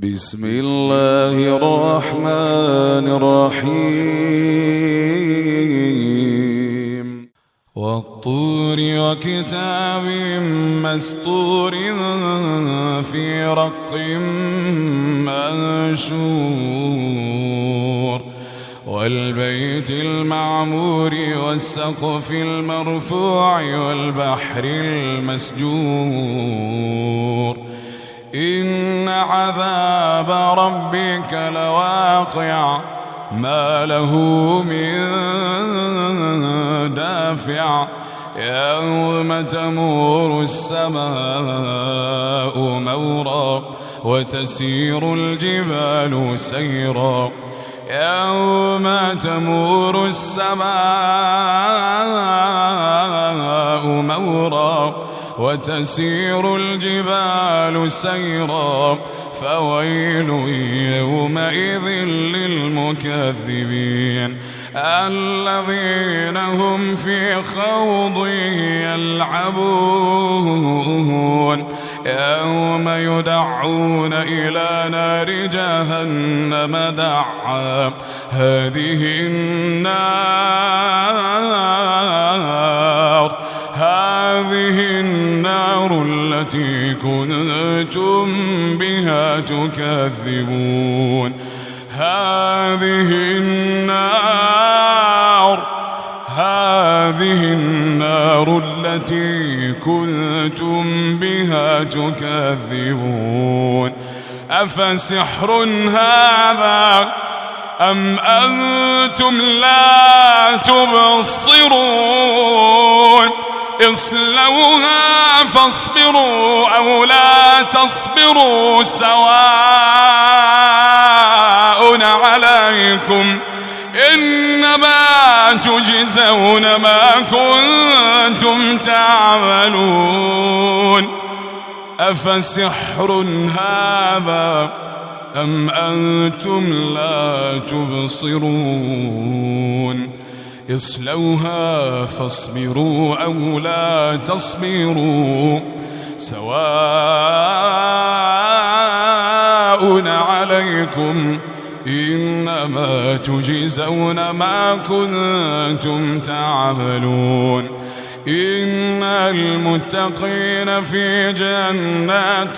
بسم الله الرحمن الرحيم والطور وكتاب مسطور في رق منشور والبيت المعمور والسقف المرفوع والبحر المسجور إن عذاب ربك لواقع ما له من دافع يوم تمور السماء مورا وتسير الجبال سيرا يوم تمور السماء مورا وتسير الجبال سيرا فويل يومئذ للمكذبين الذين هم في خوض يلعبون يوم يدعون إلى نار جهنم دعا هذه النار التي كنتم بها تكذبون هذه النار التي كنتم بها تكذبون أفسحر هذا أم أنتم لا تبصرون اصلوها فاصبروا أو لا تصبروا سواء عليكم إنما تجزون ما كنتم تعملون أفسحر هذا أم أنتم لا تبصرون اصلوها فاصبروا أو لا تصبروا سواء عليكم إنما تجزون ما كنتم تعملون إن المتقين في جنات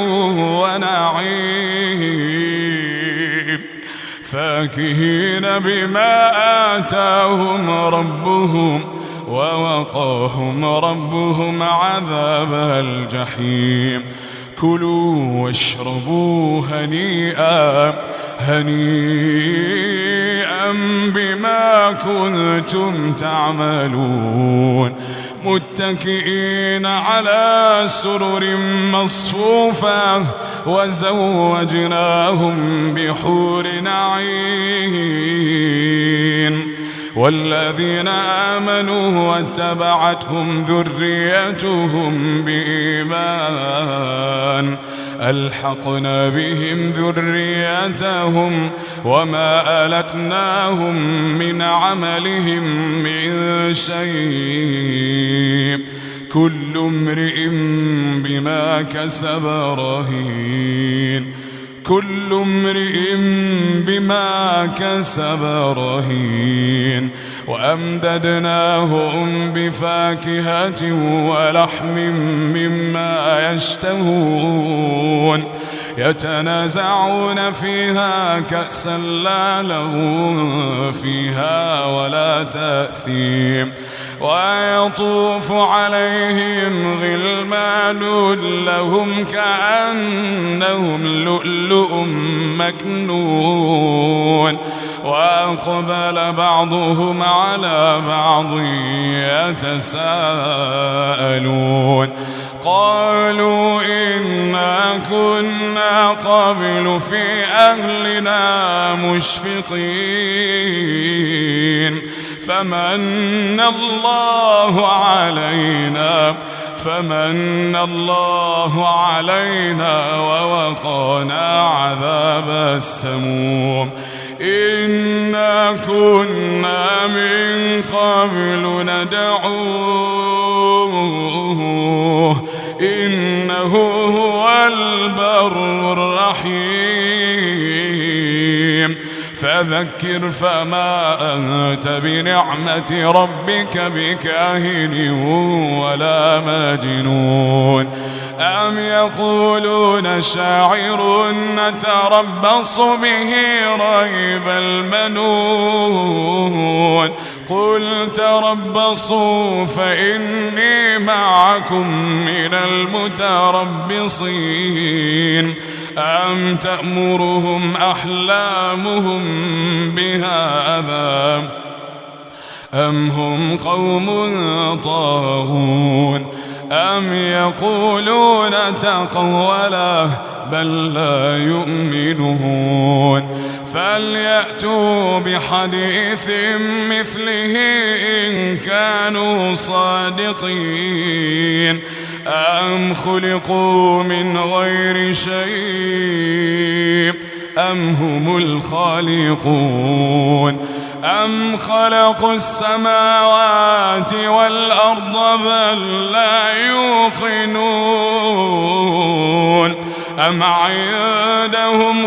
ونعيم فاكهين بما آتاهم ربهم ووقاهم ربهم عذاب الجحيم كلوا واشربوا هنيئا بما كنتم تعملون متكئين على سرر مصفوفة وزوجناهم بحور عين والذين آمنوا واتبعتهم ذريتهم بإيمان ألحقنا بهم ذريتهم وما ألتناهم من عملهم من شيء كل امرئ بما كسب رهين كل امرئ بما كسب رهين وأمددناهم بفاكهة ولحم مما يشتهون يتنازعون فيها كأسا لا لغو فيها ولا تأثيم ويطوف عليهم غلمان لهم كأنهم لؤلؤ مكنون وأقبل بعضهم على بعض يتساءلون قالوا إنا كنا قبل في أهلنا مشفقين فمن الله علينا ووقانا عذاب السموم إنا كنا من قبل ندعوه إنه هو البر الرحيم فذكر فما أنت بنعمة ربك بكاهن ولا مجنون أم يقولون شاعر نتربص به ريب المنون قل تربصوا فإني معكم من المتربصين أم تأمرهم أحلامهم بهذا أم هم قوم طاغون أم يقولون تقوله بل لا يؤمنون فليأتوا بحديث مثله إن كانوا صادقين أم خلقوا من غير شيء أم هم الخالقون أم خلقوا السماوات والأرض بل لا يوقنون أم عندهم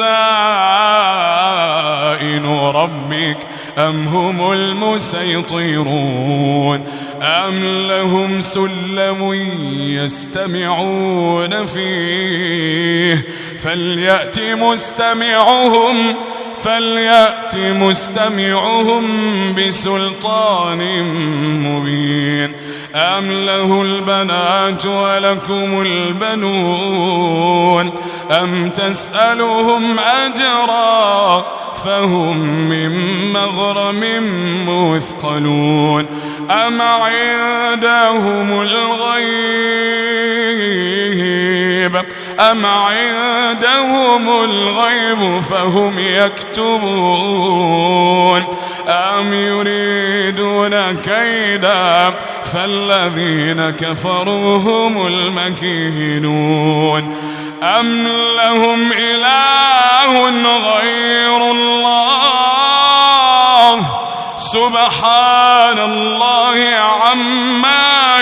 خزائن ربك أم هم المسيطرون أم لهم سلم يستمعون فيه فليأت مستمعهم بسلطان مبين أم له البنات ولكم البنون أم تسألهم أجرا فهم من مغرم مثقلون أم عندهم الغيب فهم يكتبون أم يريدون كيدا فالذين كفروا هم المكيدون أم لهم إله غير الله سبحان الله عما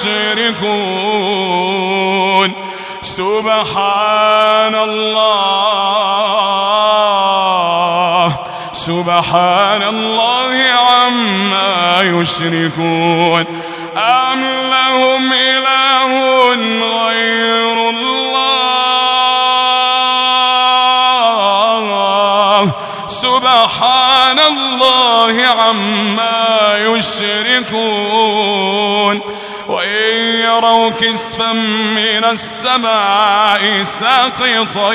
يشركون سبحان الله عما يشركون أم لهم إله غير الله سبحان الله عما يشركون وإن يروا كسفا من السماء ساقطا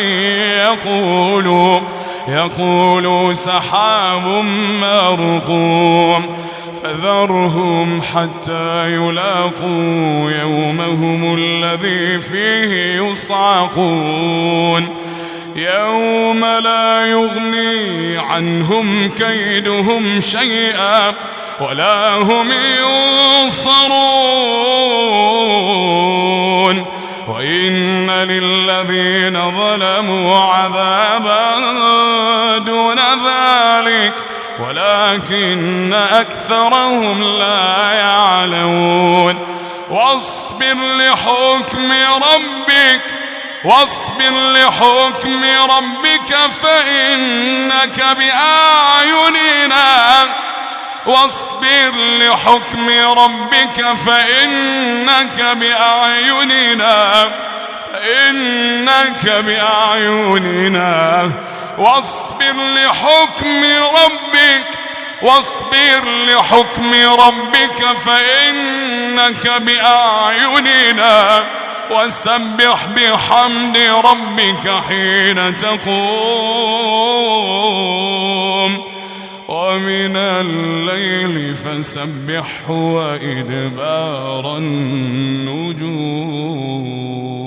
يقولوا سحاب مرقوم فذرهم حتى يلاقوا يومهم الذي فيه يصعقون يوم لا يغني عنهم كيدهم شيئا ولا هم ينصرون وإن للذين ظلموا عذابا دون ذلك ولكن أكثرهم لا يعلمون واصبر لحكم ربك فإنك بأعيننا واصبر لحكم ربك فإنك بأعيننا وسبح بحمد ربك حين تقوم ومن الليل فسبحه وإدبار النجوم.